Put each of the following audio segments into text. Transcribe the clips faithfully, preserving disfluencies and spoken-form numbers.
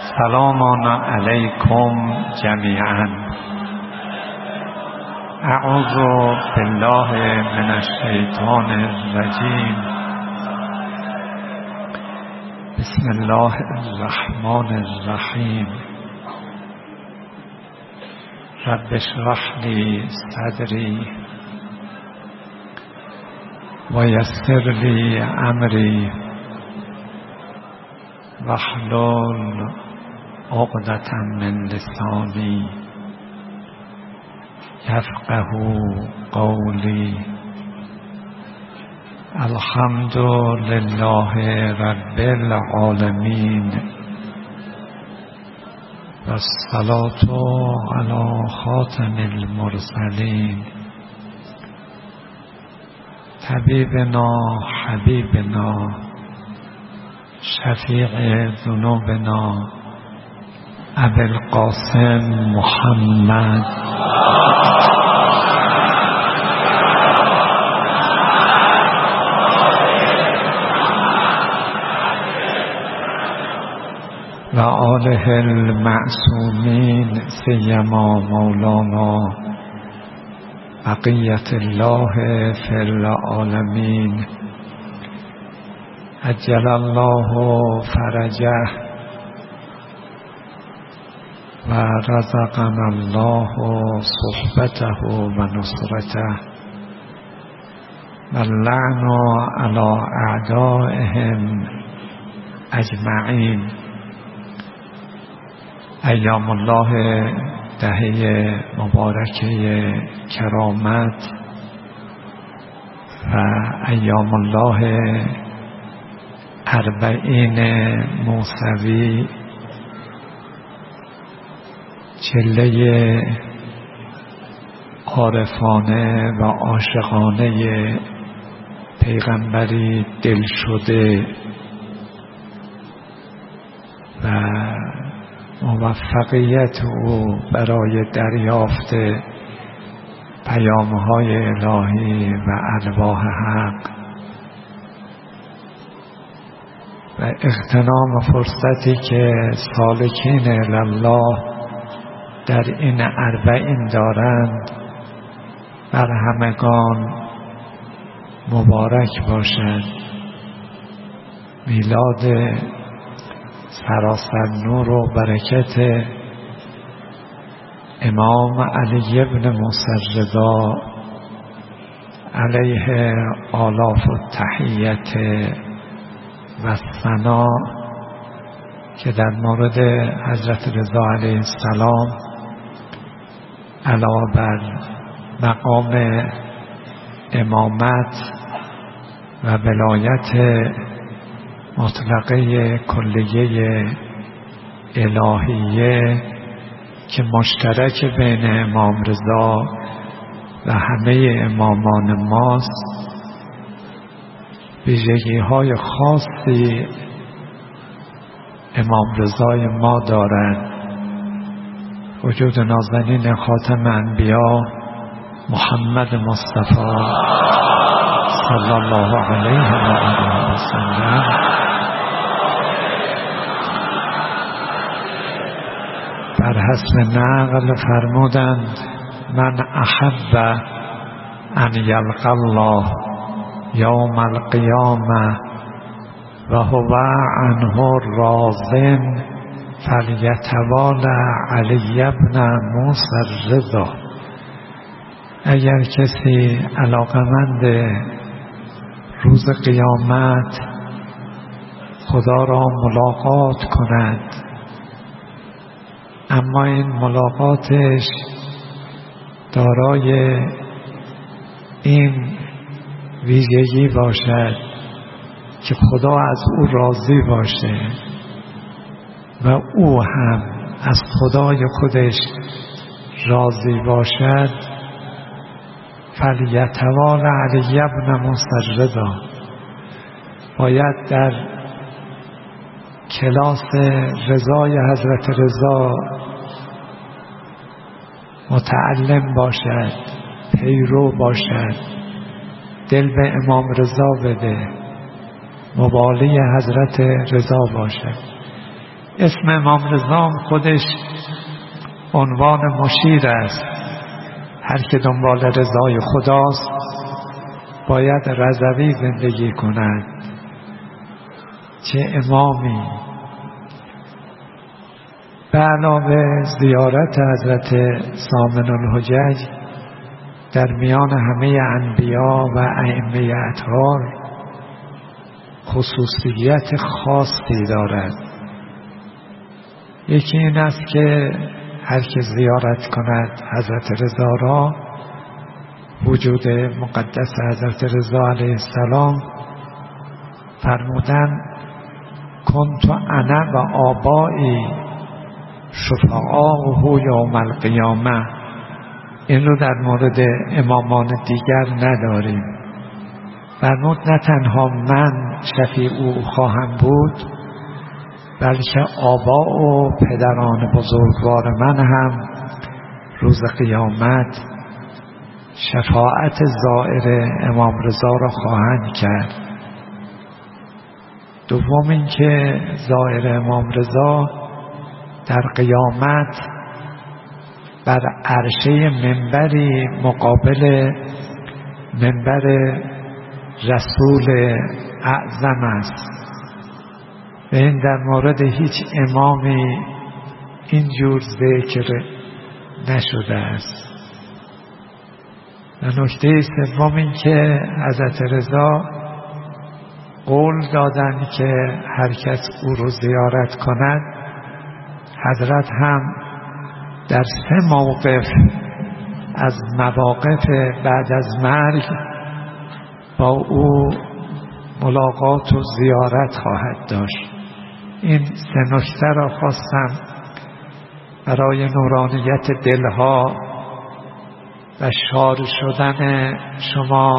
سلام علیکم جمیعا. اعوذ بالله من الشیطان الرجیم. بسم الله الرحمن الرحیم. رب اشرح لی صدری و یسر لی امری واحلل عقدة من لسانی یفقهوا قولی. الحمد لله رب العالمین و الصلاة علی خاتم المرسلین طبیبنا حبیبنا شفیع ذنوبنا ابی القاسم محمد و آله المعصومین سیما مولانا بقیت الله فی العالمین عجل الله فرجه و رزقنا الله صحبته و نصرته و اللعن علی اعدائهم اجمعین. ایام الله دهه مبارکه کرامت و ایام الله اربعین موسوی، چله عارفانه و عاشقانه پیغمبری دل شده و موفقیت او برای دریافت پیام‌های الهی و الواح حق و اغتنام فرصتی که سالکین الله در این اربعین دارند بر همگان مبارک باشد. میلاد سراسر نور و برکت امام علی ابن موسی رضا علیه آلاف التحیت و ثنا که در مورد حضرت رضا علیه السلام علاوه بر مقام امامت و ولایت مطلقه کلیه الهیه که مشترک بین امام رضا و همه امامان ماست، ویژگی های خاصی امام رضای ما دارد. وجود نازنین خاتم انبیا محمد مصطفی صلی الله علیه و آله و سلم بر حسب نقل فرمودند من احب ان یلقى الله یوم القیامه و هو عنه راض فلیتوالى علی ابن موسی رضا. اگر کسی علاقمند روز قیامت خدا را ملاقات کند اما این ملاقاتش دارای این ویژگی باشد که خدا از او راضی باشه و او هم از خدای خودش راضی باشد، فلیتوالى علی ابن موسی رضا باید در کلاس رضای حضرت رضا متعلم باشد، پیرو باشد، دل به امام رضا بده، موالی حضرت رضا باشد. اسم امام رضا خودش عنوان مشیر است. هر که دنبال رضای خداست باید رضوی زندگی کند. چه امامی! به علاوه زیارت حضرت ثامن الحجج در میان همه انبیا و ائمه اطهار خصوصیت خاصی دارد. یکی این است که هر که زیارت کند حضرت رضا را، وجود مقدس حضرت رضا علیه السلام، فرمودن کنت انا و آبایی شفعاءه یوم القیامه. این رو در مورد امامان دیگر نداریم. فرمود نه تنها من شفیع او خواهم بود، بلکه آبا و پدران بزرگوار من هم روز قیامت شفاعت زائر امام رضا را خواهند کرد. دوم این که زائر امام رضا در قیامت بر عرشه منبری مقابل منبر رسول اعظم است و این در مورد هیچ امامی اینجور ذکر نشده است. و نکته سوم این که حضرت رضا قول دادند که هر کس او رو زیارت کند، حضرت هم در سه موقف از مواقف بعد از مرگ با او ملاقات و زیارت خواهد داشت. این سه نکته را خواستم برای نورانیت دلها و شاد شدن شما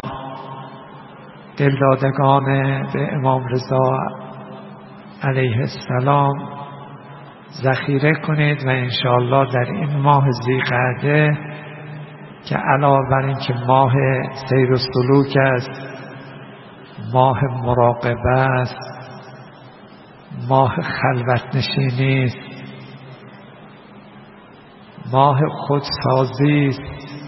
دلدادگان به امام رضا علیه السلام ذخیره کنید و انشاءالله در این ماه ذی‌قعده که علاوه بر این که ماه سیر و سلوک است، ماه مراقبه است، ماه خلوت نشینی است، ماه خودسازی است،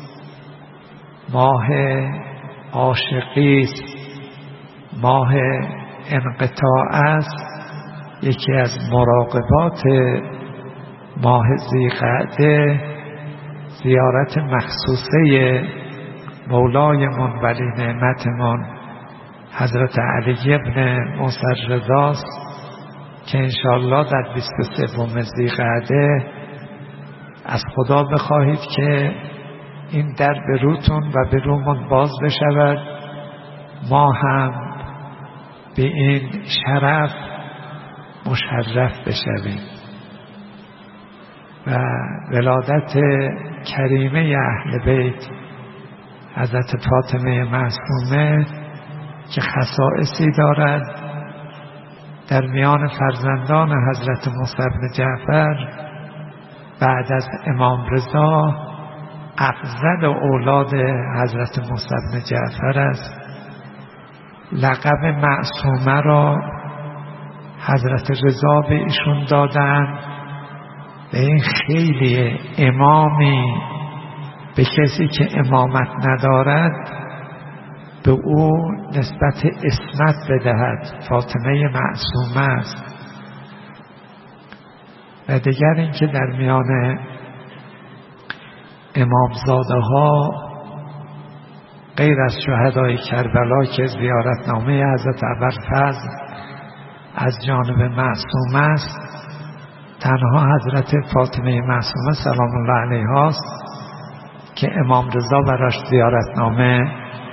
ماه عاشقی است، ماه انقطاع است. یکی از مراقبات ماه ذی‌قعده زیارت مخصوصه مولایمون ولی نعمتمون حضرت علی ابن موسی الرضاست که انشاءالله در بیست و سوم ذی‌قعده از خدا بخواهید که این در به روتون و به رومون باز بشود، ما هم به این شرف مشرف بشویم و ولادت کریمه اهل بیت حضرت فاطمه معصومه که خصائصی دارد در میان فرزندان حضرت موسی بن جعفر بعد از امام رضا افضل اولاد حضرت موسی بن جعفر است. لقب معصومه را حضرت رضا به ایشون دادن و این خیلی امامی به کسی که امامت ندارد به او نسبت اسمت بدهد. فاطمه معصومه است. و دیگر این که در میان امامزاده ها غیر از شهدای کربلا که زیارتنامه حضرت ابوالفضل از جانب معصومه است، تنها حضرت فاطمه معصومه سلام الله علیها است که امام رضا براش زیارتنامه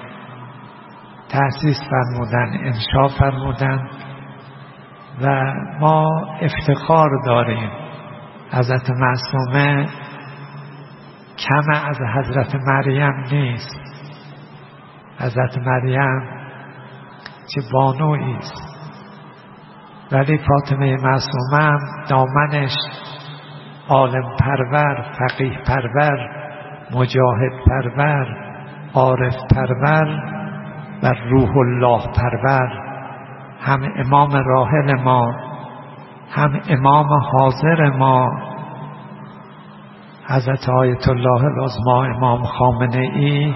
تأسیس فرمودن، انشا فرمودن و ما افتخار داریم. حضرت معصومه کم از حضرت مریم نیست. حضرت مریم چه بانویی است، ولی فاطمه معصومه هم دامنش عالم پرور، فقیه پرور، مجاهد پرور، عارف پرور و روح الله پرور، هم امام راحل ما هم امام حاضر ما حضرت آیت الله العظمی امام خامنه ای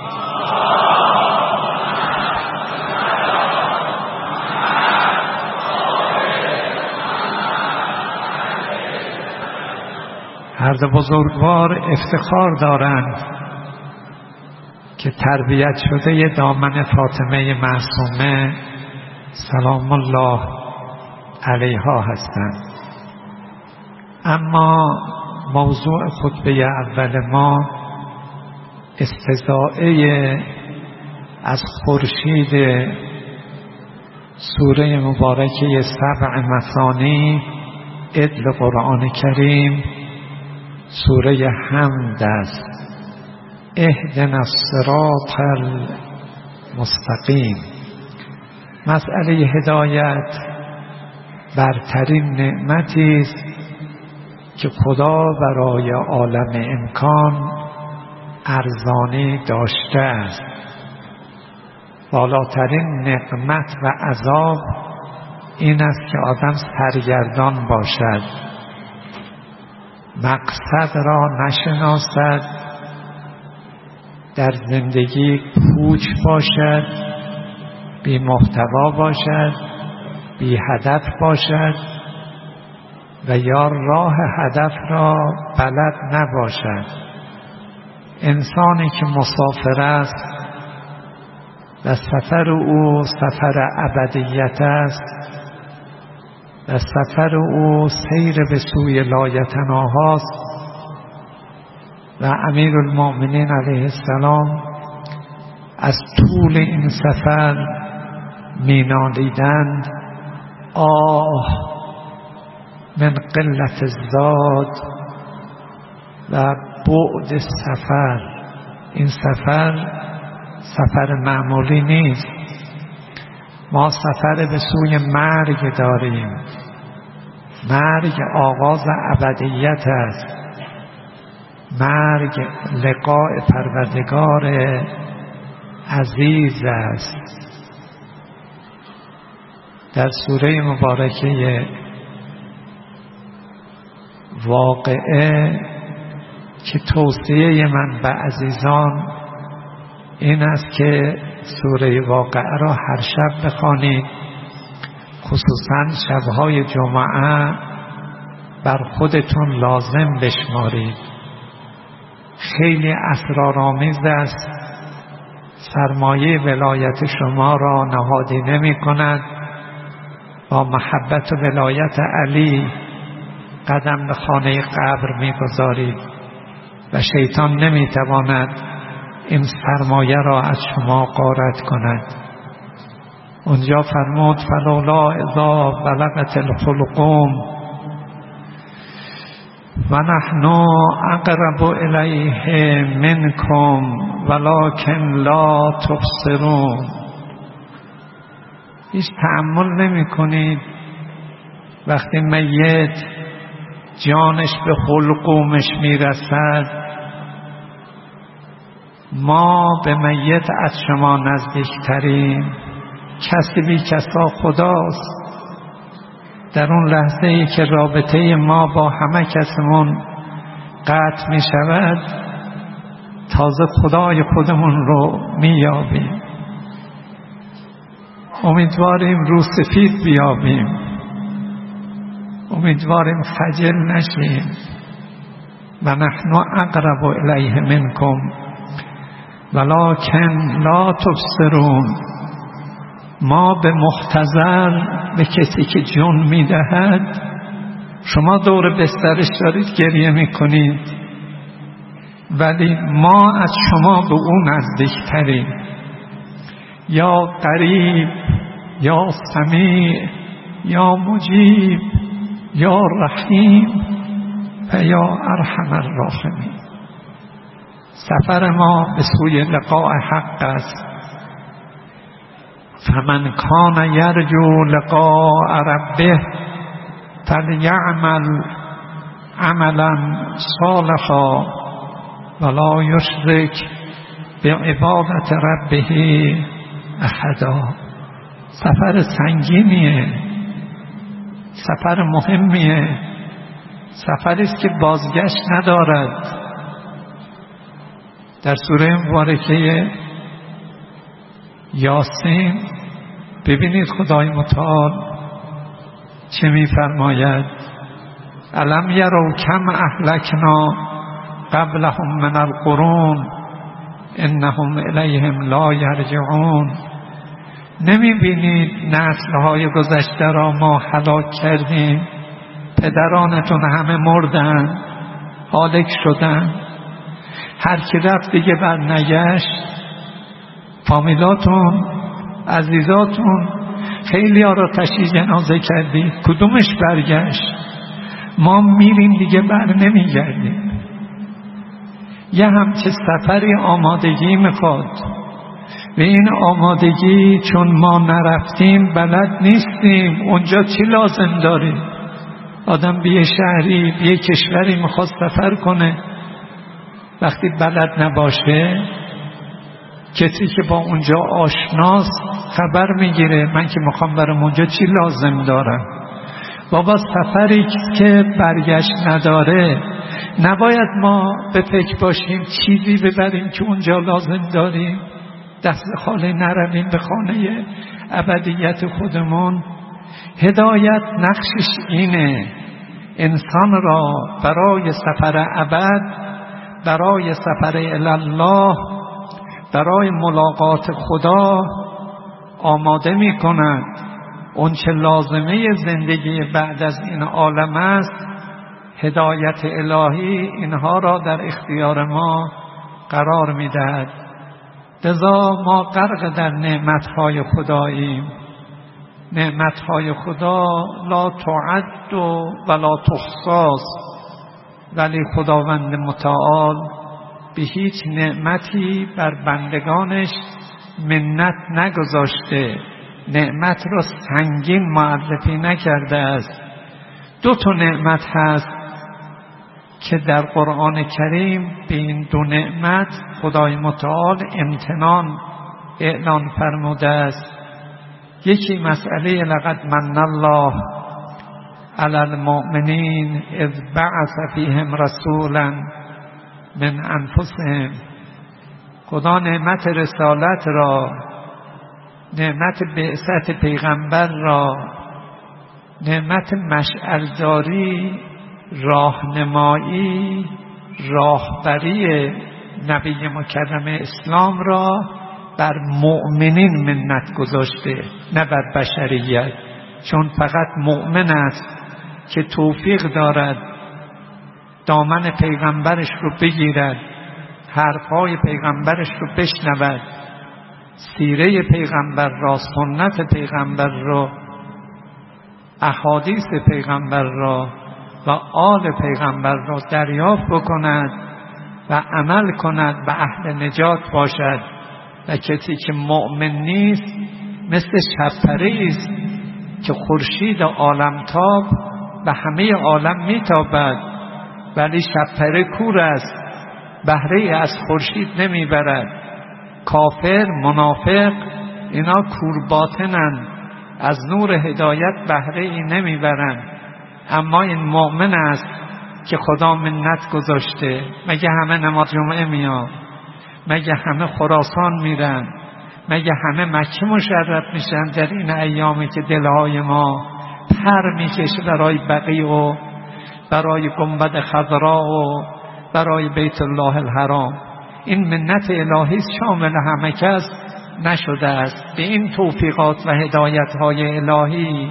هر دو بزرگوار افتخار دارند که تربیت شده دامن فاطمه معصومه سلام الله علیها هستند. اما موضوع خطبه اول ما استضاءه از خورشید سوره مبارکه سبع مثانی ادل قرآن کریم سوره حمد است. اهدنا الصراط المستقیم. مسئله هدایت برترین نعمتی است که خدا برای عالم امکان ارزانی داشته است. بالاترین نقمت و عذاب این است که آدم سرگردان باشد، مقصد را نشناسد، در زندگی پوچ باشد، بی محتوا باشد، بی هدف باشد و یا راه هدف را بلد نباشد. انسانی که مسافر است و سفر او سفر ابدیت است و سفر او سیر به سوی لایتناهاست و امیرالمؤمنین علیه السلام از طول این سفر مینالیدند آه من قلت الزاد و بعد سفر. این سفر سفر معمولی نیست. ما سفر به سوی مرگ داریم. مرگ آغاز ابدیت است. مرگ لقاء پروردگار عزیز است. در سوره مبارکه واقعه که توصیه من به عزیزان این است که سوره واقعه را هر شب بخوانید، خصوصا شبهای جمعه بر خودتون لازم بشمارید. خیلی اسرارآمیز است. سرمایه ولایت شما را نهادی نمی کند. با محبت و ولایت علی قدم به خانه قبر می گذارید و شیطان نمی تواند این سرمایه را از شما غارت کند. اونجا فرمود فلولا اذا بلغت الحلقوم و نحن اقرب الیه منکم ولکن لا تبصرون. هیچ تأمل نمی کنید وقتی میت جانش به حلقومش می رسد. ما به میت از شما نزدیکتریم. کسی بی کسا خداست. در اون لحظه ای که رابطه ما با همه کسمون قطع می شود تازه خدای خودمون رو می یابیم. امیدواریم رو سفید بیابیم. امیدواریم خجل نشیم. و نحن اقرب الیه منکم ولکن لا تبصرون. ما به محتضر، به کسی که جون میدهد، شما دور بسترش دارید گریه میکنید ولی ما از شما به اون نزدیکتریم. یا قریب، یا سمیع، یا مجیب، یا رحیم و یا ارحم الراحمین. سفر ما به سوی لقاء حق است. فمن کان یرجو لقاء ربه فلیعمل عملا صالحا ولا یشرک بعبادت ربه احدا. سفر سنگینیه. سفر مهمیه، سفری است که بازگشت ندارد. در سوره مبارکه یاسین ببینید خدای متعال چه می‌فرماید: الم یروا کم اهلکنا قبلهم من القرون انهم الیهم لا یرجعون. نمی بینید نسل‌های گذشته را ما هلاک کردیم، پدرانتون همه مردن، هالک شدن، هر کی رفت دیگه بر نگشت. فامیلاتون، عزیزاتون، خیلی ها را تشییع جنازه کردید، کدومش برگشت؟ ما میریم دیگه بر نمیگردیم. یه همچه سفری آمادگی میخواد و این آمادگی چون ما نرفتیم بلد نیستیم اونجا چی لازم داریم. آدم به یه شهری به یه کشوری میخواد سفر کنه، وقتی بلد نباشه کسی که با اونجا آشناست خبر میگیره من که میخوام برم اونجا چی لازم دارم. بابا سفری که برگشت نداره نباید ما به فکر باشیم چیزی ببریم که اونجا لازم داریم، دست خالی نرویم به خانه ابدیت خودمون. هدایت نقشش اینه انسان را برای سفر ابد، برای سفر الی الله، برای ملاقات خدا آماده می کند. اون چه لازمه زندگی بعد از این عالم است، هدایت الهی اینها را در اختیار ما قرار می دهد. لذا ما غرق در نعمتهای خداییم. نعمتهای خدا لا تعد ولا تحصى، ولی خداوند متعال به هیچ نعمتی بر بندگانش منت نگذاشته، نعمت را سنگین معرفی نکرده است. دو تا نعمت هست که در قرآن کریم به این دو نعمت خدای متعال امتنان اعلان فرموده است. یکی مسئله لقد من الله علی المؤمنین اذ بعث فیهم رسولا من انفسهم. خدا نعمت رسالت را، نعمت بعثت پیغمبر را، نعمت مشعلداری، راهنمایی، راهبری نبی مکرم اسلام را بر مؤمنین منت گذاشته، نه بر بشریت. چون فقط مؤمن است که توفیق دارد دامن پیغمبرش رو بگیرد، حرفهای پیغمبرش رو بشنود، سیره پیغمبر را، سنت پیغمبر را، احادیث پیغمبر را و آل پیغمبر را دریافت بکند و عمل کند و اهل نجات باشد. و کسی که مؤمن نیست مثل شب‌پره‌ای است که خورشید عالمتاب و همه عالم میتابد، ولی شب‌پره کور است، بهره از خورشید نمیبرد. کافر، منافق، اینا کور باطنند، از نور هدایت بهره ای نمیبرند. اما این مؤمن است که خدا منت گذاشته. مگه همه نماز جمعه میان؟ مگه همه خراسان میرن؟ مگه همه مکه مشرف میشن در این ایامی که دلهای ما پر میکشه برای بقیع و برای گنبد خضرا و برای بیت الله الحرام؟ این منت الهی شامل همه کس نشده است. به این توفیقات و هدایت‌های الهی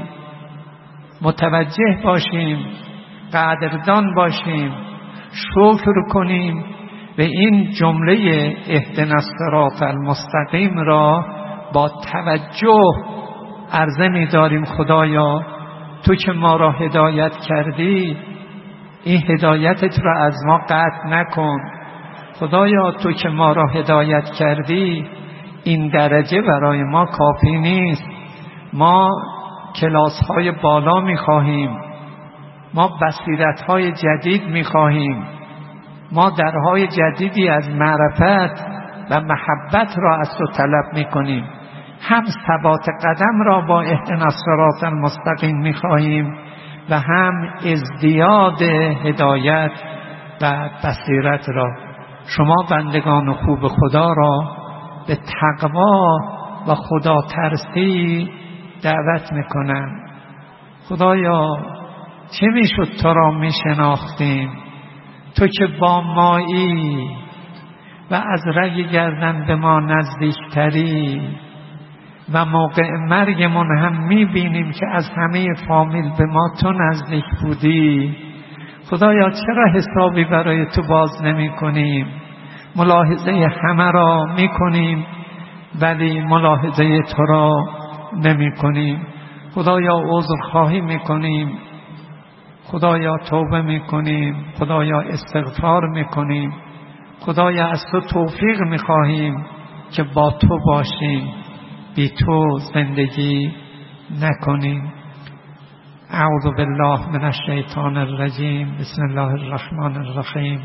متوجه باشیم، قدردان باشیم، شکر کنیم و این جمله اهدنا الصراط المستقیم را با توجه عرضه می داریم. خدایا تو که ما را هدایت کردی، این هدایتت را از ما قطع نکن. خدایا تو که ما را هدایت کردی، این درجه برای ما کافی نیست. ما کلاس های بالا می خواهیم، ما بصیرت های جدید می خواهیم، ما درهای جدیدی از معرفت و محبت را از تو طلب می کنیم. هم ثبات قدم را با اهدنا الصراط المستقیم می خواهیم، و هم ازدیاد هدایت و بصیرت را. شما بندگان خوب خدا را به تقوا و خدا ترسی دعوت میکنم. خدایا چه میشد تو را میشناختیم، تو که با مایی و از رگ گردن به ما نزدیکتری و موقع مرگمون هم میبینیم که از همه فامیل به ما تو نزدیک بودی. خدایا چرا حسابی برای تو باز نمی کنیم؟ ملاحظه همه را می کنیم ولی ملاحظه تو را نمی کنیم. خدایا عذرخواهی می کنیم، خدایا توبه می کنیم، خدایا استغفار می کنیم، خدایا از تو توفیق می خواهیم که با تو باشیم، بی تو زندگی نکنیم. اعوذ بالله من الشیطان الرجیم. بسم الله الرحمن الرحیم.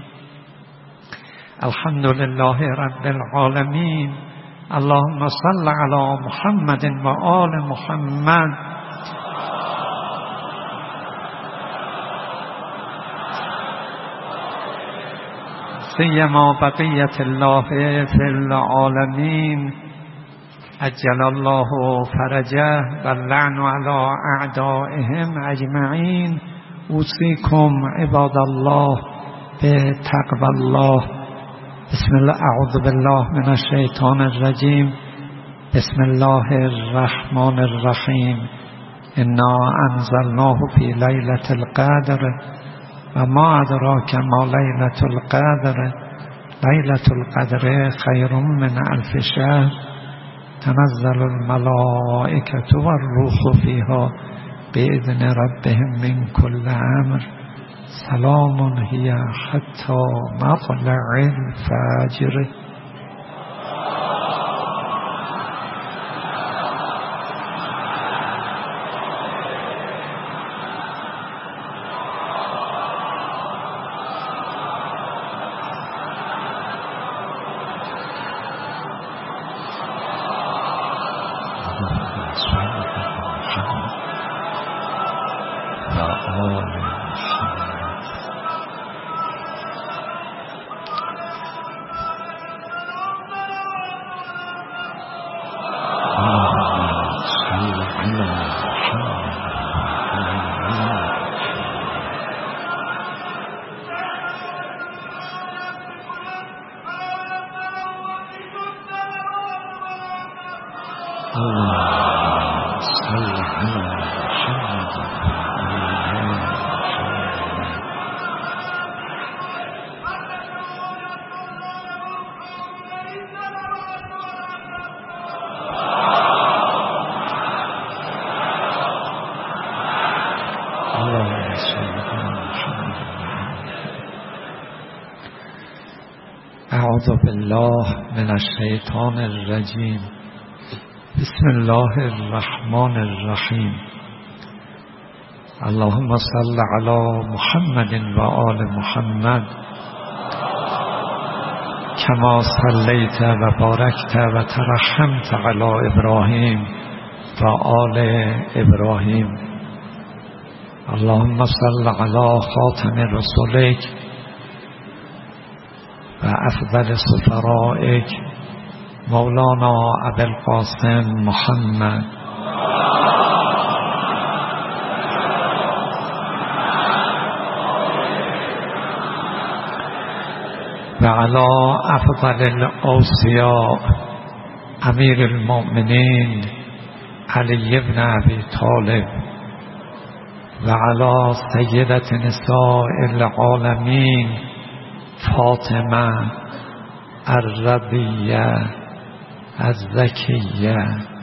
الحمد لله رب العالمین. اللهم صل علی محمد و آل محمد. سیما بقیت الله فی العالمین. عجل الله فرجه و اللعن علی اعدائهم اجمعین. اوصیکم عباد الله به تقوی الله. بسم الله. اعوذ بالله من الشیطان الرجیم. بسم الله الرحمن الرحیم. انا انزلناه فی لیلة القدر و ما ادراک ما لیلة القدر. لیلة القدر خیر من الف شهر. تنزل الملائکة والروح فیها بإذن ربهم من كل امر. سلام هی حتی مطلع الفجر. اعوذ بالله من الشیطان الرجیم. بسم الله الرحمن الرحیم. اللهم صل علی محمد و آل محمد کما صلیت و بارکت و ترحمت علی ابراهیم و آل ابراهیم. اللهم صل علی خاتم رسولک و افضل سفرائک مولانا ابوالقاسم محمد و علی افضل الاوصیاء امیر المؤمنین علی بن ابی طالب و علی سیدة نساء العالمین فاطمه الرضیه الزکیه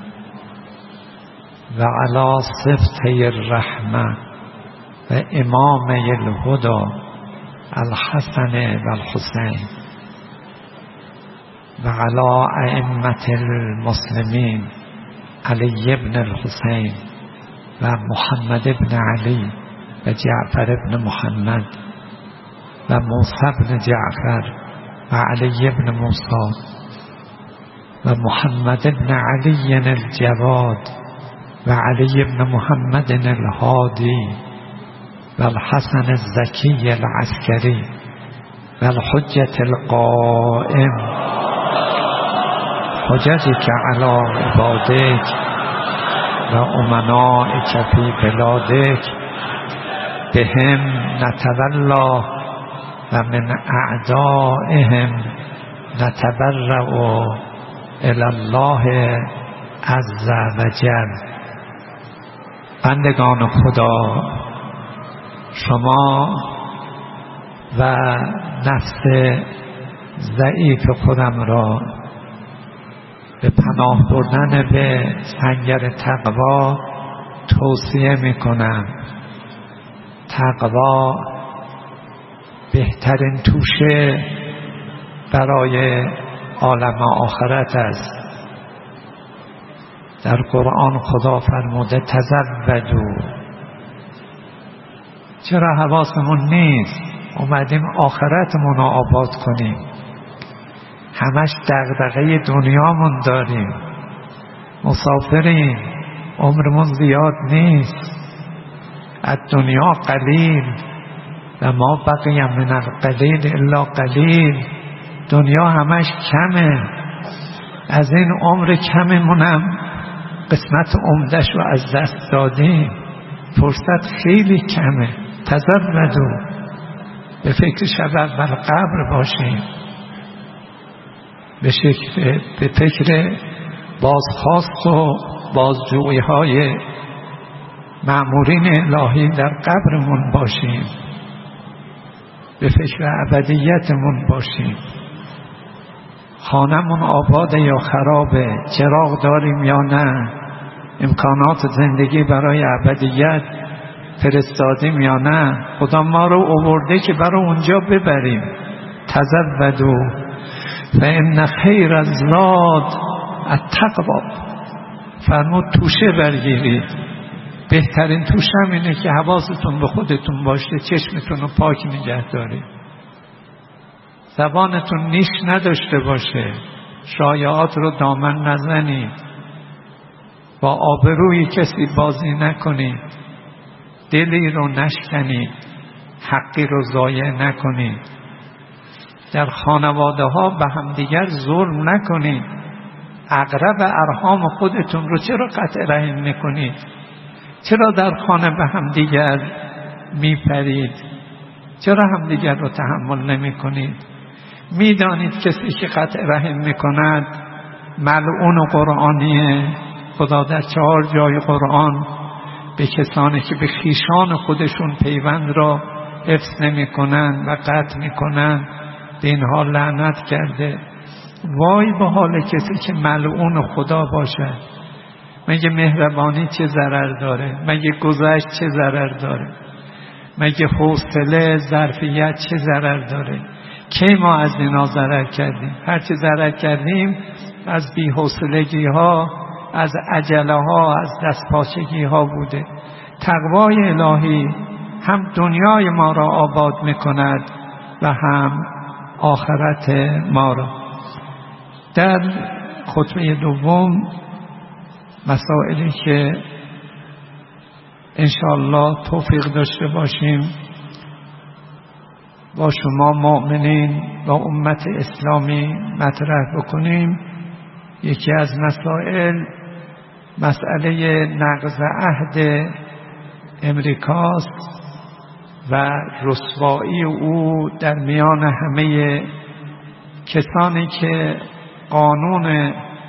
و علی سبطه الرحمه و امام الهدی الحسن و الحسین و علی ائمة المسلمین علی بن الحسین و محمد بن علی و جعفر بن محمد و موسی بن جعفر و علی بن موسی و محمد بن علی الجواد و علی بن محمد الهادی و الحسن الزکی العسکری و الحجة القائم حججك على عبادك و امنائك فی بلادك بهم نتولا و من اعدائهم نتبرأ الی الله عز و جل. بندگان خدا، شما و نفس ضعیف خودم را به پناه بردن به سنگر تقوا توصیه می کنم. تقوا بهترین توشه برای عالم آخرت است. در قرآن خدا فرموده تزودوا. چرا حواسمون نیست؟ اومدیم آخرتمون رو آباد کنیم، همش دغدغه دنیامون داریم، مسافریم، عمرمون زیاد نیست، از دنیا قلیل و ما بقی من القلیل الا قلیل. دنیا همش کمه، از این عمر کممونم قسمت عمدش رو از دست دادیم، فرصت خیلی کمه. تزودوا، به فکر شب اول قبر باشیم، به شکل به فکر بازخواست و بازجویی های مأمورین الهی در قبرمون باشیم، به فکر ابدیتمون باشیم. خانمون آباده یا خرابه، چراغ داریم یا نه، امکانات زندگی برای ابدیت فرستادیم یا نه، خدا ما رو آورده که برای اونجا ببریم. تزودوا فإن خیر الزاد التقوا. فرمود توشه برگیرید. بهترین توشه هم اینه که حواستون به خودتون باشه، چشمتون رو پاک نگه دارید، زبانتون نیش نداشته باشه، شایعات رو دامن نزنید، با آبروی کسی بازی نکنید، دلی رو نشکنید، حقی رو ضایع نکنید، در خانواده ها به همدیگر ظلم نکنید. اقرب ارحام خودتون رو چرا قطع رحم میکنید؟ چرا در خانه به همدیگر میپرید؟ چرا همدیگر رو تحمل نمیکنید؟ میدانید کسی که قطع رحم میکند ملعون و قرآنیه. خدا در چهار جای قرآن به کسانی که به خویشان خودشون پیوند را حفظ نمیکنند و قطع میکنند به اینها لعنت کرده. وای به حال کسی که ملعون خدا باشد. مگه مهربانی چه ضرر داره؟ مگه گذشت چه ضرر داره؟ مگه حوصله ظرفیت چه ضرر داره؟ کی ما از اینا ضرر کردیم؟ هرچه ضرر کردیم از بی‌حوصلگی ها، از عجله ها، از دستپاچگی ها بوده. تقوای الهی هم دنیای ما را آباد میکند و هم آخرت ما را. در خطبه دوم مسائلی که انشاءالله توفیق داشته باشیم با شما مؤمنین و امت اسلامی مطرح بکنیم. یکی از مسائل مسئله نقض عهد امریکاست و رسوایی او در میان همه کسانی که قانون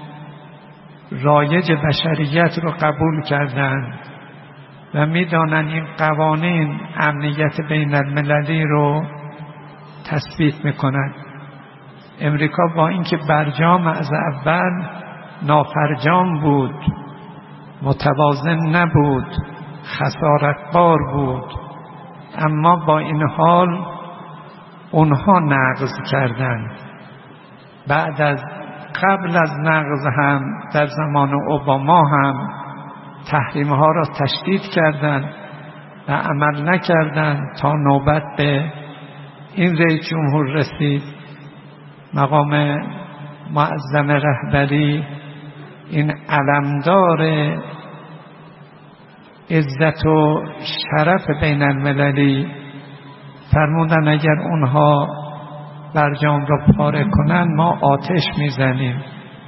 رایج بشریت رو قبول کردند و میدانند این قوانین امنیت بین المللی رو تثبیت میکند. امریکا با اینکه برجام از اول نافرجام بود، متوازن نبود، خسارتبار بود، اما با این حال اونها نقض کردند. بعد از قبل از نقض هم در زمان اوباما هم تحریم ها را تشدید کردند و عمل نکردند تا نوبت به این رئیس جمهور رسید. مقام معظم رهبری این علمدار عزت و شرف بین المللی، فرمودن اگر اونها برجام را پاره کنن ما آتش میزنیم.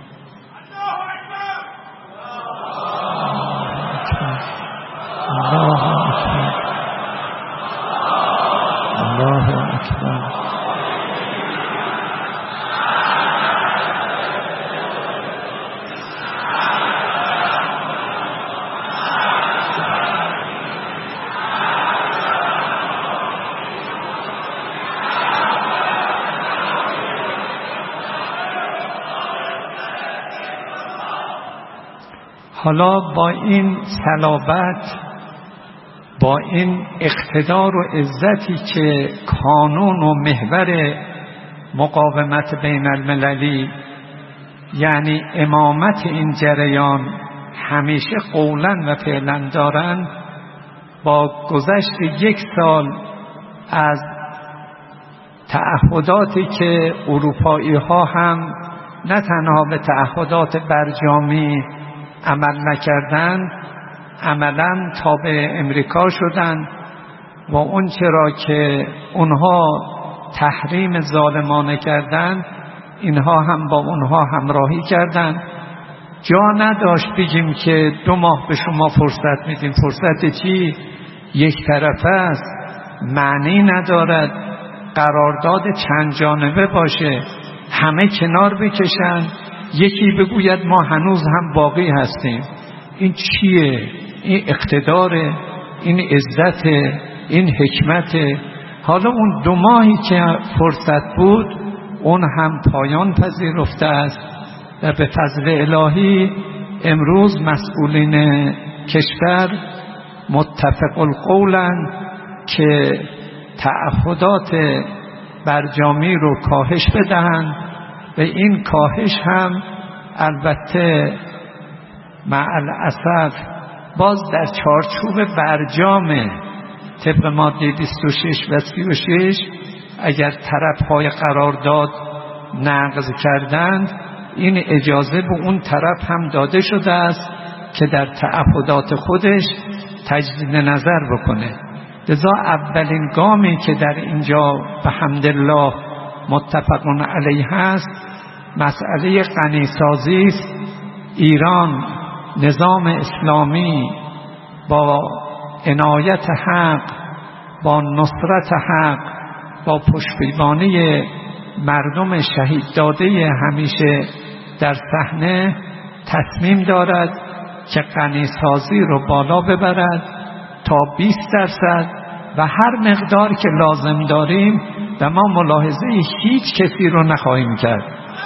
الله اکبر، الله اکبر. حالا با این صلابت، با این اقتدار و عزتی که کانون و محور مقاومت بین المللی یعنی امامت این جریان همیشه قولا و فعلا دارن، با گذشت یک سال از تعهداتی که اروپایی ها هم نه تنها به تعهدات برجامی عمل نکردند، عملاً تابع امریکا شدند و اون چرا که اونها تحریم ظالمانه کردند اینها هم با اونها همراهی کردند. جا نداشت بگیم که دو ماه به شما فرصت میدیم. فرصت چی؟ یک طرفه است، معنی ندارد. قرارداد چند جانبه باشه، همه کنار بکشن، یکی بگوید ما هنوز هم باقی هستیم. این چیه؟ این اقتداره، این عزته، این حکمته. حالا اون دو ماهی که فرصت بود اون هم پایان پذیرفته است و به فضل الهی امروز مسئولین کشور متفق القولند که تعهدات برجامی رو کاهش بدهند و این کاهش هم البته مع الاسف باز در چارچوب برجامه. طبق ماده بیست و شش و سی و شش اگر طرفهای قرارداد نقض کردند این اجازه به اون طرف هم داده شده است که در تعهدات خودش تجدید نظر بکنه. لذا اولین گامی که در اینجا به حمدالله متفقون علیه است مسئله غنیسازی است. ایران نظام اسلامی با عنایت حق، با نصرت حق، با پشتیبانی مردم شهید داده همیشه در صحنه تصمیم دارد که غنیسازی رو بالا ببرد تا بیست درصد و هر مقدار که لازم داریم و ما ملاحظه هیچ کسی رو نخواهیم کرد.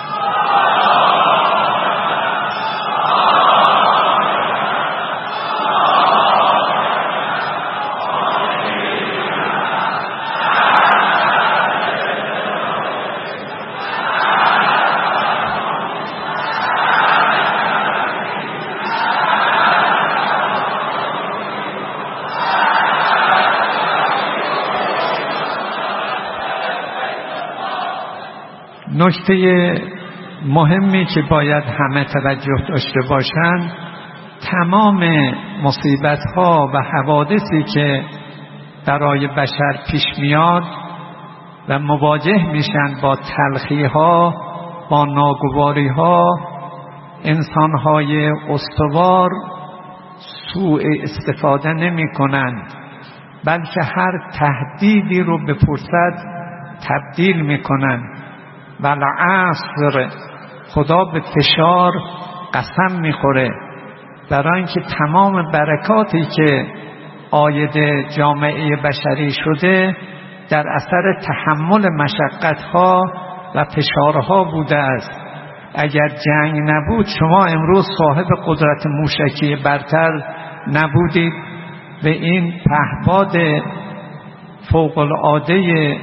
نکته مهمی که باید همه توجه داشته باشند، تمام مصیبت‌ها و حوادثی که برای بشر پیش میاد و مواجه میشن با تلخی‌ها، با ناگواری‌ها، انسان‌های استوار سوء استفاده نمی‌کنند، بلکه هر تهدیدی رو به فرصت تبدیل می‌کنند. والعصر، خدا به فشار قسم میخوره برای اینکه تمام برکاتی که عاید جامعه بشری شده در اثر تحمل مشقت‌ها و فشارها بوده است. اگر جنگ نبود شما امروز صاحب قدرت موشکی برتر نبودید و این پهپاد فوق‌العاده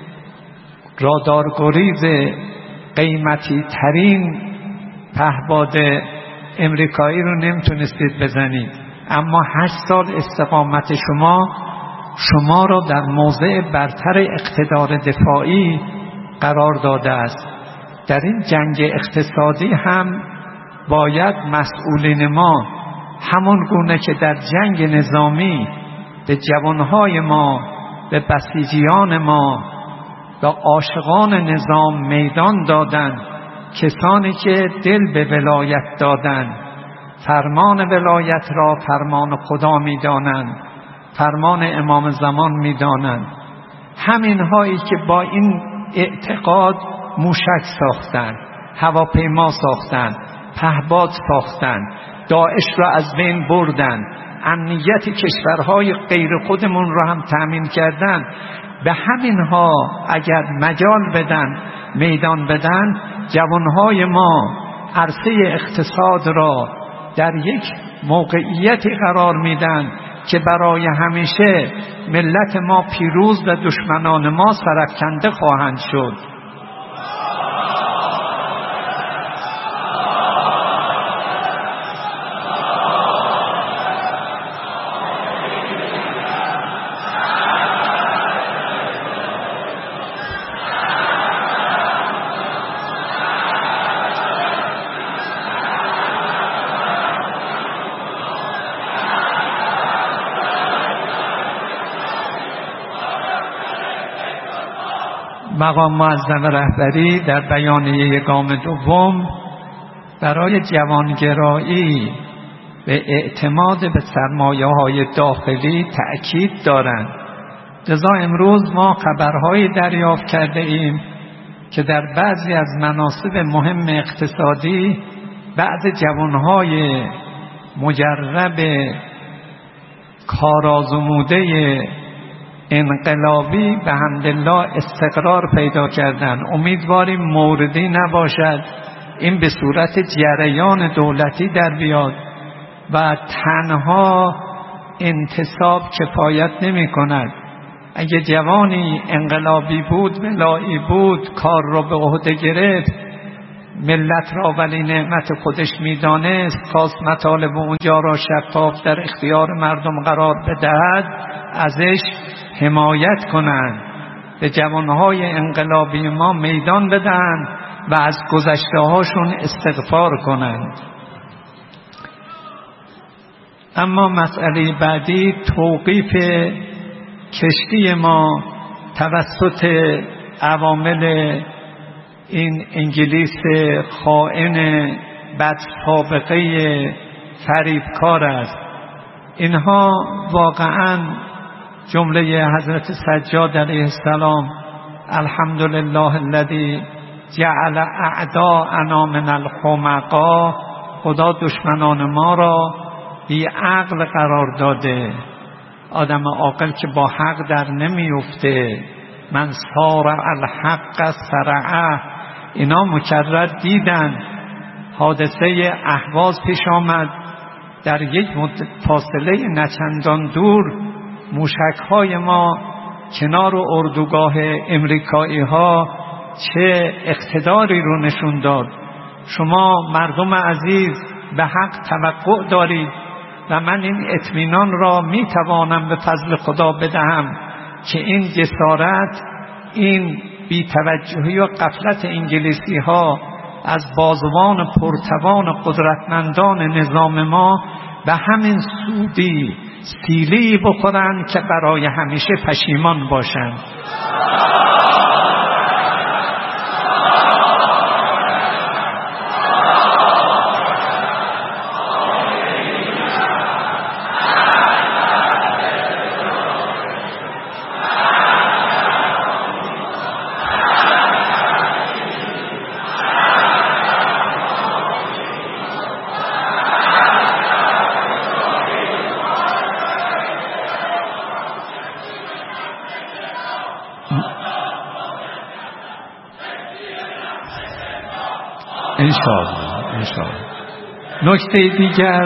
رادارگریز قیمتی ترین پهپاد امریکایی رو نمیتونستید بزنید. اما هشت سال استقامت شما شما را در موضع برتر اقتدار دفاعی قرار داده است. در این جنگ اقتصادی هم باید مسئولین ما همون گونه که در جنگ نظامی به جوانهای ما، به بسیجیان ما، به عاشقان نظام میدان دادند، کسانی که دل به ولایت دادند، فرمان ولایت را فرمان خدا می‌دانند، فرمان امام زمان می‌دانند. همین هایی که با این اعتقاد موشک ساختند، هواپیما ساختند، پهپاد ساختند، داعش را از بین بردند، امنیت کشورهای غیر خودمون را هم تأمین کردند. به همین ها اگر مجال بدن، میدان بدن، جوانهای ما عرصه اقتصاد را در یک موقعیتی قرار میدن که برای همیشه ملت ما پیروز و دشمنان ما سرافکنده خواهند شد. مقام معظم رهبری در بیانیه گام دوم برای جوانگرایی به اعتماد به سرمایه‌های داخلی تأکید دارند. لذا امروز ما خبرهایی دریافت کرده ایم که در بعضی از مناصب مهم اقتصادی بعض جوانهای مجرب کارآزموده انقلابی به حمدالله استقرار پیدا کردن. امیدواریم موردی نباشد، این به صورت جریان دولتی در بیاد و تنها انتصاب کفایت نمی کند. اگه جوانی انقلابی بود، ولایی بود، کار را به عهده گرفت، ملت را ولی نعمت خودش میدانست، خواست مطالب اونجا را شفاف در اختیار مردم قرار بدهد، ازش حمایت کنند، به جوانهای انقلابی ما میدان بدن و از گذشته هاشون استغفار کنند. اما مسئله بعدی توقیف کشتی ما توسط عوامل این انگلیس خائن بد سابقه فریبکار است. اینها واقعاً جمله حضرت سجاد علیه السلام الحمدلله الذی جعل اعداءنا من الحمقا، خدا دشمنان ما را بی عقل قرار داده. آدم عاقل که با حق در نمیفته. من سار الحق سرعه، اینا مکرر دیدن. حادثه اهواز پیش آمد، در یک فاصله نچندان دور موشک‌های ما کنار اردوگاه امریکایی ها چه اقتداری رو نشون داد. شما مردم عزیز به حق توقع دارید و من این اطمینان را می توانم به فضل خدا بدهم که این جسارت، این بی‌توجهی و غفلت انگلیسی ها از بازوان پرتوان قدرتمندان نظام ما به همین سودی سیلی بخورند که برای همیشه پشیمان باشند. انشاءالله انشاءالله. نکته دیگر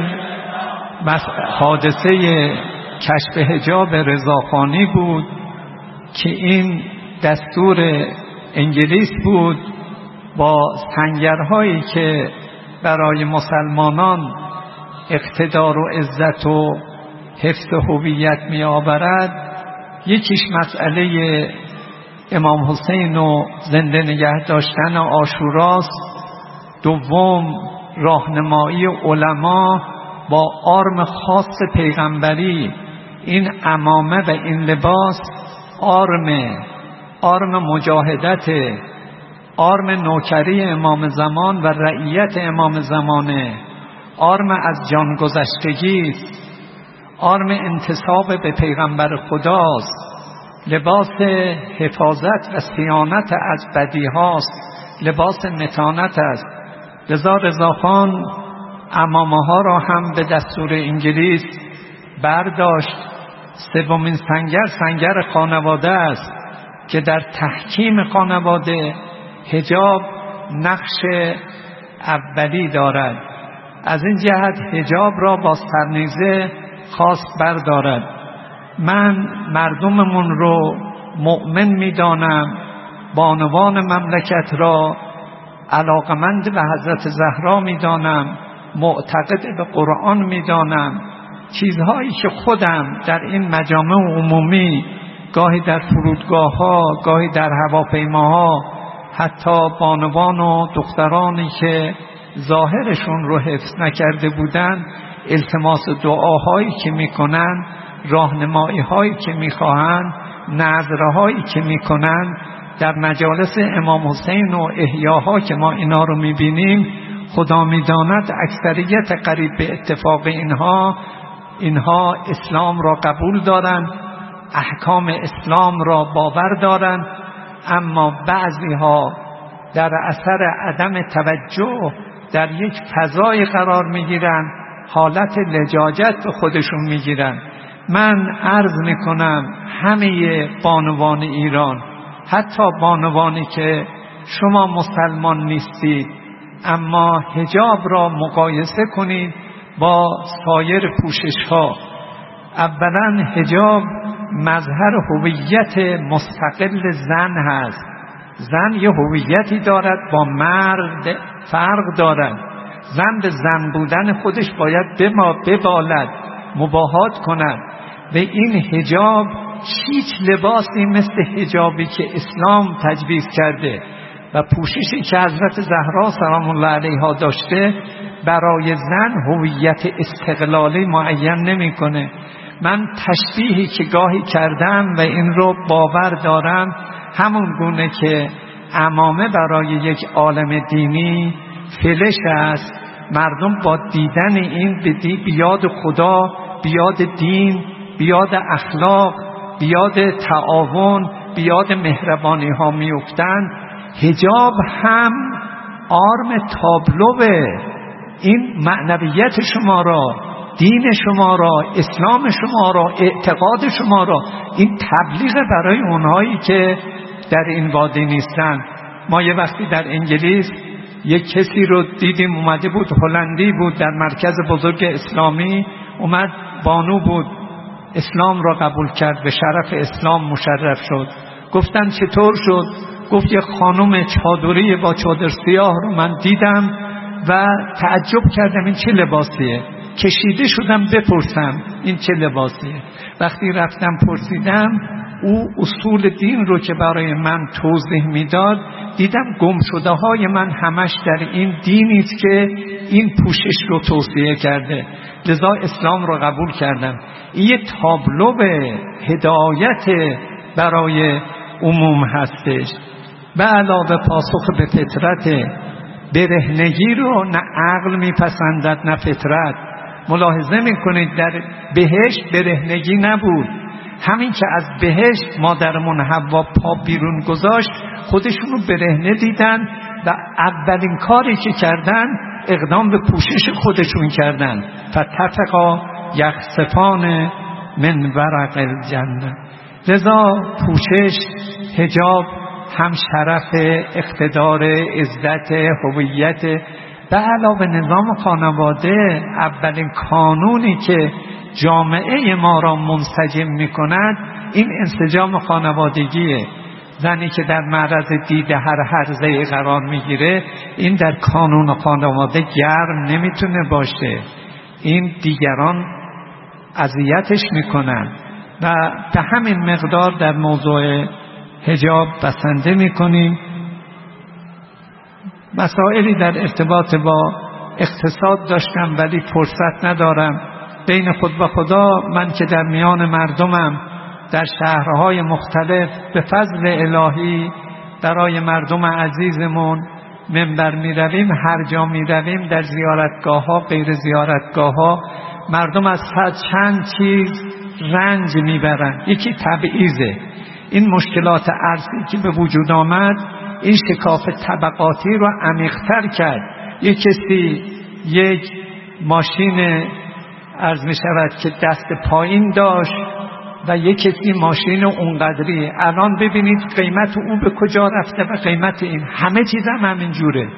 حادثه کشف حجاب رضاخانی بود که این دستور انگلیس بود با سنگرهایی که برای مسلمانان اقتدار و عزت و حفظ هویت می آورد. یکیش مسئله امام حسین و زنده نگه داشتن عاشوراست. دوم راهنمایی علما با آرم خاص پیغمبری. این عمامه و این لباس آرم آرم مجاهدت، آرم نوکری امام زمان و رعیت امام زمانه، آرم از جان گذشتگی، آرم انتساب به پیغمبر خداست، لباس حفاظت و صیانت از بدی هاست، لباس متانت است. لذا رضاخان عمامه ها را هم به دستور انگلیس برداشت. سومین سنگر سنگر خانواده است که در تحکیم خانواده حجاب نقش اولی دارد. از این جهت حجاب را با سرنیزه خاص بردارد. من مردممون رو مؤمن می‌دانم، بانوان مملکت را علاقمند به حضرت زهرا می‌دانم، معتقد به قرآن می‌دانم. چیزهایی که خودم در این مجامع عمومی، گاهی در فرودگاه‌ها، گاهی در هواپیماها، حتی بانوان و دخترانی که ظاهرشون رو حفظ نکرده بودن، التماس دعاهایی که میکنن، راهنمایی هایی که میخواهند، نظره هایی که میکنن در مجالس امام حسین و احیاها که ما اینا رو میبینیم، خدا میداند اکثریت قریب به اتفاق اینها اینها اسلام را قبول دارند، احکام اسلام را باور دارند، اما بعضی ها در اثر عدم توجه در یک فضای قرار میگیرن، حالت لجاجت به خودشون میگیرن. من عرض میکنم همه بانوان ایران، حتی بانوانی که شما مسلمان نیستید، اما حجاب را مقایسه کنید با سایر پوشش ها. اولا حجاب مظهر هویت مستقل زن هست. زن یه هویتی دارد، با مرد فرق دارد. زن به زن بودن خودش باید ببالد، مباهات کند. و این حجاب هیچ لباسی مثل حجابی که اسلام تجویز کرده و پوششی که حضرت زهرا سلام الله علیها داشته برای زن هویت استقلالی معین نمیکنه. من تشبیهی که گاهی کردم و این رو باور دارم، همون گونه که عمامه برای یک عالم دینی فلش است، مردم با دیدن این بدی بیاد خدا، بیاد دین، بیاد اخلاق، بیاد تعاون، بیاد مهربانی ها میافتند. حجاب هم آرم تابلوه. این معنویت شما را، دین شما را، اسلام شما را، اعتقاد شما را، این تبلیغ برای اونهایی که در این وادی نیستن. ما یه وقتی در انگلیس یک کسی رو دیدیم، اومده بود، هلندی بود، در مرکز بزرگ اسلامی اومد، بانو بود، اسلام را قبول کرد، به شرف اسلام مشرف شد. گفتن چطور شد؟ گفت یک خانم چادری با چادر سیاه رو من دیدم و تعجب کردم این چه لباسیه، کشیده شدم بپرسم این چه لباسیه. وقتی رفتم پرسیدم، او اصول دین رو که برای من توضیح میداد، دیدم گم شده های من همش در این دینی است که این پوشش رو توصیه کرده، لذا اسلام رو قبول کردم. این یه تابلو به هدایت برای عموم هستش. به علاوه پاسخ به فطرت، برهنگی رو نه عقل میپسندد نه فطرت. ملاحظه میکنید در بهشت برهنگی نبود. همین که از بهشت مادرمون حوا پا بیرون گذاشت، خودشون رو برهنه دیدن و اولین کاری که کردن اقدام به پوشش خودشون کردن. فتفقا یخسفان من ورق الجنه. لذا پوشش، حجاب هم شرف، اقتدار، عزت، هویت. به علاوه نظام خانواده، اولین قانونی که جامعه ما را منسجم می کند این انسجام خانوادگیه. زنی که در معرض دید هر هرزه قرار می گیره، این در قانون خانواده گرم نمی تونه باشه. این دیگران اذیتش می کنن و به همین مقدار در موضوع حجاب بسنده می کنیم. مسائلی در ارتباط با اقتصاد داشتم ولی فرصت ندارم. بین خود و خدا من که در میان مردمم در شهرهای مختلف به فضل الهی برای مردم عزیزمون منبر می رویم، هر جا می رویم در زیارتگاه ها غیر زیارتگاه ها مردم از چند چیز رنج می برن. یکی تبعیضه. این مشکلات ارضی که به وجود آمد این شکاف طبقاتی رو عمیق‌تر کرد. یک کسی یک ماشین عرض می شود که دست پایین داشت و یک کسی ماشین اونقدری. الان ببینید قیمت او به کجا رفته و قیمت این. همه چیز هم همین جوره.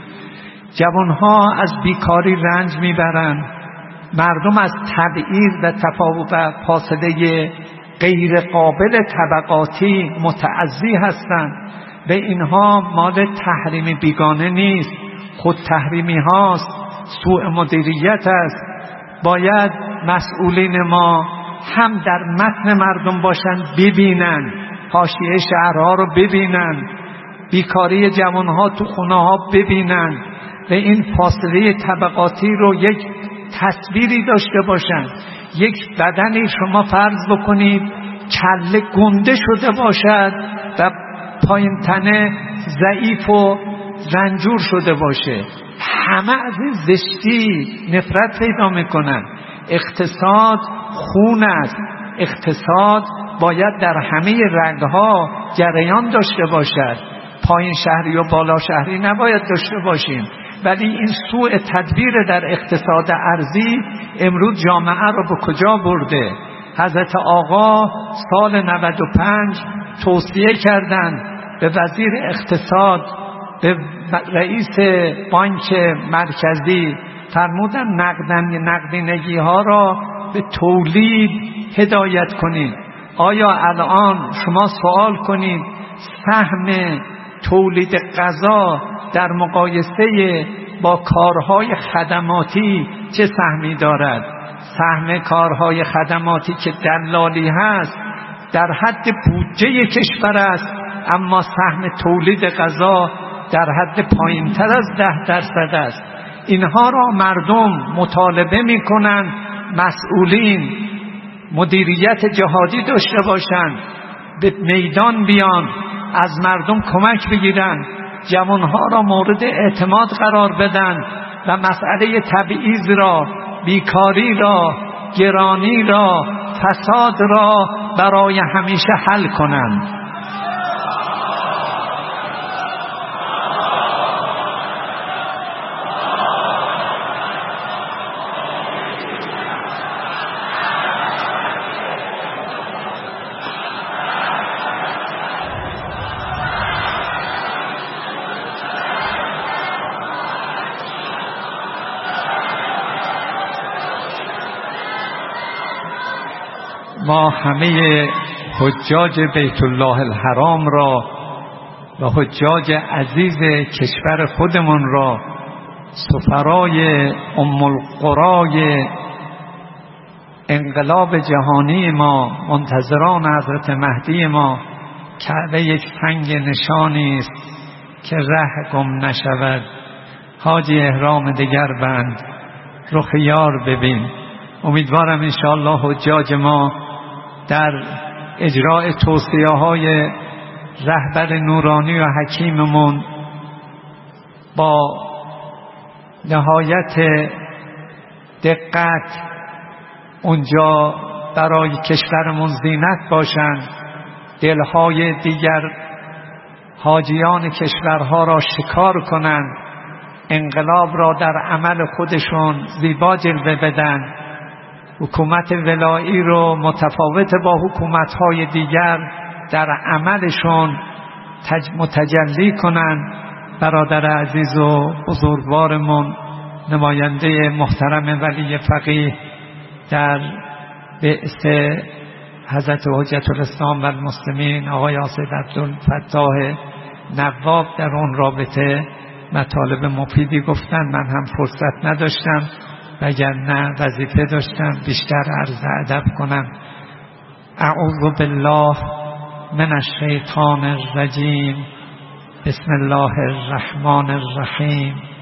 جوانها از بیکاری رنج میبرن، مردم از تبعیض و تفاوت و فاصله غیر قابل طبقاتی متعزی هستند و اینها مال تحریم بیگانه نیست، خود تحریمی هاست، سوء مدیریت است. باید مسئولین ما هم در متن مردم باشند، ببینن حاشیه شهرها رو ببینن، بیکاری جوانها تو خونه ها ببینن و این فاصله طبقاتی رو یک تصویری داشته باشن. یک بدنی شما فرض بکنید کله گنده شده باشد و پایین تنه ضعیف و رنجور شده باشه، همه از این زشتی نفرت پیدا میکنن. اقتصاد خون است. اقتصاد باید در همه رگها جریان داشته باشد. پایین شهری و بالا شهری نباید داشته باشیم. ولی این سوء تدبیر در اقتصاد ارضی امروز جامعه رو به کجا برده؟ حضرت آقا سال نود و پنج توصیه کردند به وزیر اقتصاد، به رئیس بانک مرکزی، فرمودن نقدینگی ها را به تولید هدایت کنید. آیا الان شما سوال کنید سهم تولید غذا در مقایسه با کارهای خدماتی چه سهمی دارد؟ سهم کارهای خدماتی که دلالی هست در حد بودجه کشور است، اما سهم تولید غذا در حد پایین تر از ده درصد است. اینها را مردم مطالبه می کنند مسئولین مدیریت جهادی داشته باشند، به میدان بیان، از مردم کمک بگیرند، جوانها را مورد اعتماد قرار بدن و مسئله تبعیض را، بیکاری را، گرانی را، فساد را برای همیشه حل کنند. ما همه حجاج بیت الله الحرام را و حجاج عزیز کشور خودمون را، سفرای ام القرای انقلاب جهانی ما، منتظران حضرت مهدی ما، کعبه یک سنگ نشانی است که ره گم نشود. حاجی احرام دگر بند، رخ یار ببین. امیدوارم انشاءالله حجاج ما در اجراء توصیه های رهبر نورانی و حکیممون با نهایت دقت اونجا برای کشورمون زینت باشند، دلهای دیگر حاجیان کشورها را شکار کنند، انقلاب را در عمل خودشون زیبا جلوه بدن، حکومت ولایی رو متفاوت با حکومت‌های دیگر در عملشون متجلی کنن. برادر عزیز و بزرگوارمون نماینده محترم ولی فقیه در بعث حضرت حجت الاسلام و المسلمین آقای آصف عبدالفتاح نواب در اون رابطه مطالب مفیدی گفتن. من هم فرصت نداشتم، وگرنه وظیفه داشتم بیشتر عرض ادب کنم. اعوذ بالله من الشیطان الرجیم. بسم الله الرحمن الرحیم.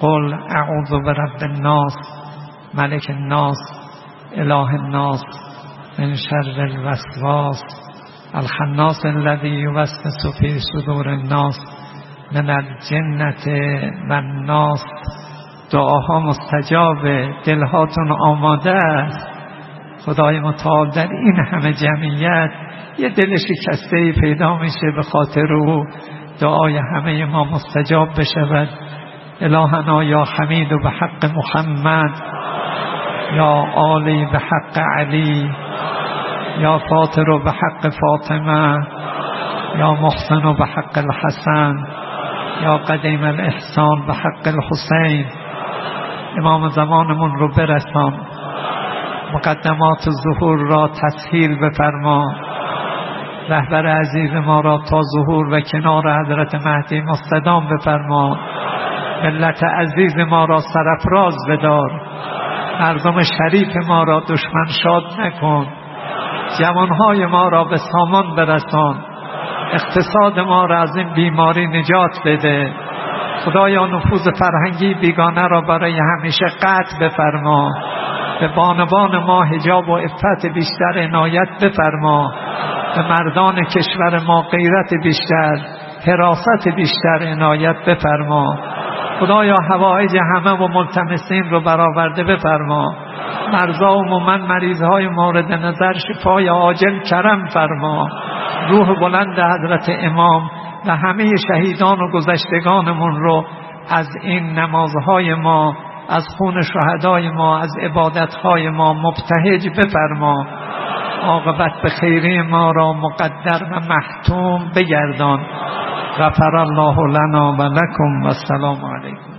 قل اعوذ برب الناس ملک الناس اله الناس من شر الوسواس الخناس الذی یوسوس فی صدور الناس من الجنة و الناس. دعاها مستجابه، دلهاتون آماده است. خدای متعال در این همه جمعیت یه دل شکسته‌ای پیدا میشه، به خاطر او دعای همه ما مستجاب بشود. الهنا یا حمید و به حق محمد، یا عالی به حق علی، یا فاطر و به حق فاطمه، یا محسن و به حق الحسن، یا قدیم الاحسان به حق الحسین. امام زمانمون رو برسان، مقدمات ظهور را تسهیل بفرما، رهبر عزیز ما را تا ظهور و کنار حضرت مهدی مستدام بفرما، ملت عزیز ما را سرفراز بدار، مردم شریف ما را دشمن شاد نکن، جوانهای ما را به سامان برسان، اقتصاد ما را از این بیماری نجات بده. خدایا نفوذ فرهنگی بیگانه را برای همیشه قطع بفرما، به بانوان ما حجاب و عفت بیشتر عنایت بفرما، به مردان کشور ما غیرت بیشتر، حراست بیشتر عنایت بفرما. خدایا حوائج همه و ملتمسین رو برآورده بفرما، مرضا و من مریضهای مورد نظر شفای عاجل کرم فرما. روح بلند حضرت امام و همه شهیدان و گذشتگانمون رو از این نمازهای ما، از خون شهدای ما، از عبادتهای ما مبتهج بفرما. عاقبت به خیری ما را مقدر و محتوم بگردان. غفر الله لنا و لکم و السلام علیکم.